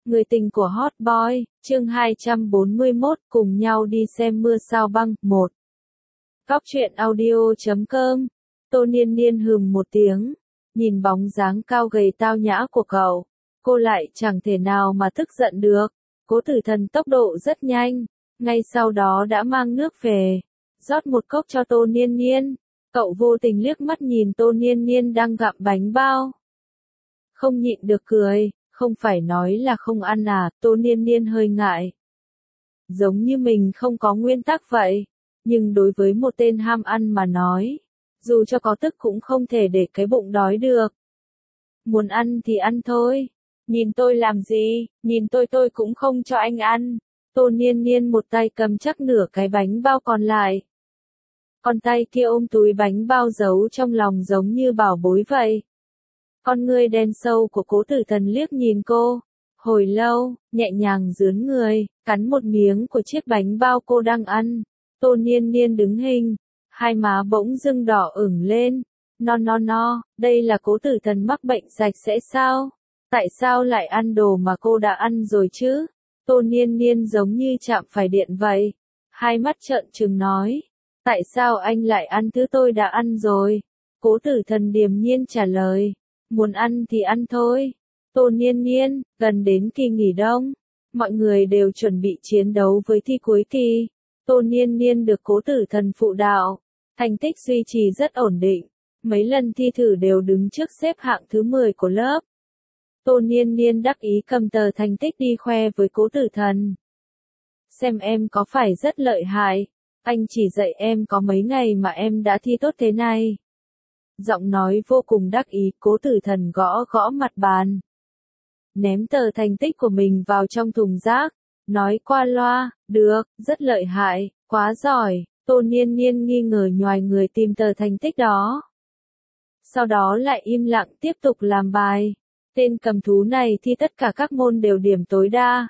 Người tình của Hot Boy, chương 241, cùng nhau đi xem mưa sao băng, 1. Góc truyện audio.com. Tô Niên Niên hừm một tiếng, nhìn bóng dáng cao gầy tao nhã của cậu, cô lại chẳng thể nào mà tức giận được. Cố Tử Thần tốc độ rất nhanh, ngay sau đó đã mang nước về, rót một cốc cho Tô Niên Niên. Cậu vô tình liếc mắt nhìn Tô Niên Niên đang gặm bánh bao, không nhịn được cười. Không phải nói là không ăn à? Tô Niên Niên hơi ngại. Giống như mình không có nguyên tắc vậy. Nhưng đối với một tên ham ăn mà nói, dù cho có tức cũng không thể để cái bụng đói được. Muốn ăn thì ăn thôi. Nhìn tôi làm gì, nhìn tôi cũng không cho anh ăn. Tô Niên Niên một tay cầm chắc nửa cái bánh bao còn lại. Còn tay kia ôm túi bánh bao giấu trong lòng giống như bảo bối vậy. Con ngươi đen sâu của Cố Tử Thần liếc nhìn cô, hồi lâu, nhẹ nhàng dướn người, cắn một miếng của chiếc bánh bao cô đang ăn. Tô Niên Niên đứng hình, hai má bỗng dưng đỏ ửng lên. No, đây là Cố Tử Thần mắc bệnh sạch sẽ sao? Tại sao lại ăn đồ mà cô đã ăn rồi chứ? Tô Niên Niên giống như chạm phải điện vậy. Hai mắt trợn trừng nói, tại sao anh lại ăn thứ tôi đã ăn rồi? Cố Tử Thần điềm nhiên trả lời, muốn ăn thì ăn thôi. Tô Niên Niên, gần đến kỳ nghỉ đông, mọi người đều chuẩn bị chiến đấu với thi cuối kỳ. Tô Niên Niên được Cố Tử Thần phụ đạo, thành tích duy trì rất ổn định, mấy lần thi thử đều đứng trước xếp hạng thứ 10 của lớp. Tô Niên Niên đắc ý cầm tờ thành tích đi khoe với Cố Tử Thần. Xem em có phải rất lợi hại, anh chỉ dạy em có mấy ngày mà em đã thi tốt thế này. Giọng nói vô cùng đắc ý, Cố Tử Thần gõ gõ mặt bàn, ném tờ thành tích của mình vào trong thùng rác, nói qua loa, được, rất lợi hại, quá giỏi. Tô Niên Niên nghi ngờ nhoài người tìm tờ thành tích đó. Sau đó lại im lặng tiếp tục làm bài. Tên cầm thú này thi tất cả các môn đều điểm tối đa.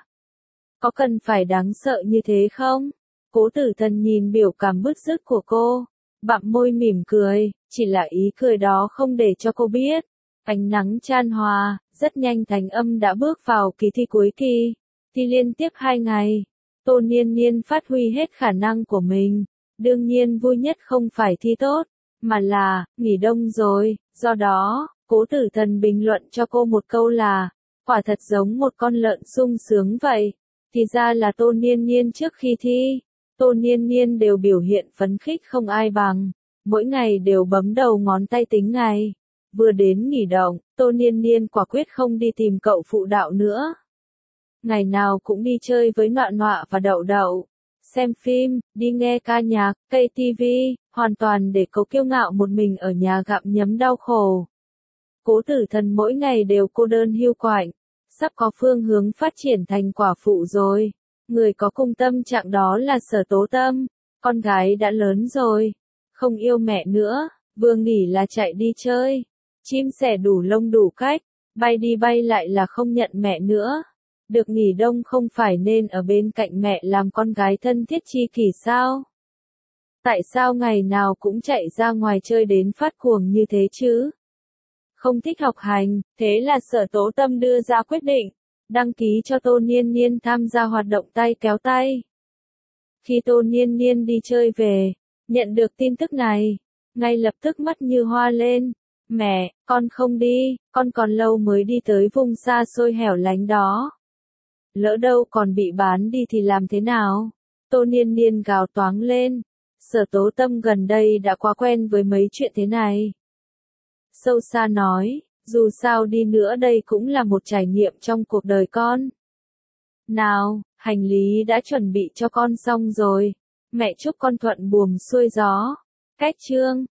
Có cần phải đáng sợ như thế không? Cố Tử Thần nhìn biểu cảm bứt rứt của cô, bặm môi mỉm cười, chỉ là ý cười đó không để cho cô biết. Ánh nắng chan hòa, rất nhanh Thành Âm đã bước vào kỳ thi cuối kỳ. Thi liên tiếp 2 ngày, Tô Niên Niên phát huy hết khả năng của mình. Đương nhiên vui nhất không phải thi tốt, mà là, nghỉ đông rồi. Do đó, Cố Tử Thần bình luận cho cô một câu là, quả thật giống một con lợn sung sướng vậy. Thì ra là Tô Niên Niên trước khi thi, Tô Niên Niên đều biểu hiện phấn khích không ai bằng. Mỗi ngày đều bấm đầu ngón tay tính ngày. Vừa đến nghỉ đông, Tô Niên Niên quả quyết không đi tìm cậu phụ đạo nữa. Ngày nào cũng đi chơi với Nọa Nọa và Đậu Đậu, xem phim, đi nghe ca nhạc, cây tivi, hoàn toàn để cậu kiêu ngạo một mình ở nhà gặm nhấm đau khổ. Cố Tử Thần mỗi ngày đều cô đơn hiu quạnh, sắp có phương hướng phát triển thành quả phụ rồi. Người có cùng tâm trạng đó là Sở Tố Tâm, con gái đã lớn rồi, không yêu mẹ nữa, vừa nghỉ là chạy đi chơi. Chim sẻ đủ lông đủ cách, bay đi bay lại là không nhận mẹ nữa. Được nghỉ đông không phải nên ở bên cạnh mẹ làm con gái thân thiết chi kỷ sao? Tại sao ngày nào cũng chạy ra ngoài chơi đến phát cuồng như thế chứ? Không thích học hành, thế là Sở Tố Tâm đưa ra quyết định, đăng ký cho Tô Niên Niên tham gia hoạt động tay kéo tay. Khi Tô Niên Niên đi chơi về, nhận được tin tức này, ngay lập tức mắt như hoa lên. Mẹ, con không đi, con còn lâu mới đi tới vùng xa xôi hẻo lánh đó. Lỡ đâu còn bị bán đi thì làm thế nào? Tô Niên Niên gào toáng lên. Sở Tố Tâm gần đây đã quá quen với mấy chuyện thế này. Sâu xa nói, dù sao đi nữa đây cũng là một trải nghiệm trong cuộc đời con. Nào, hành lý đã chuẩn bị cho con xong rồi. Mẹ chúc con thuận buồm xuôi gió. Cách chương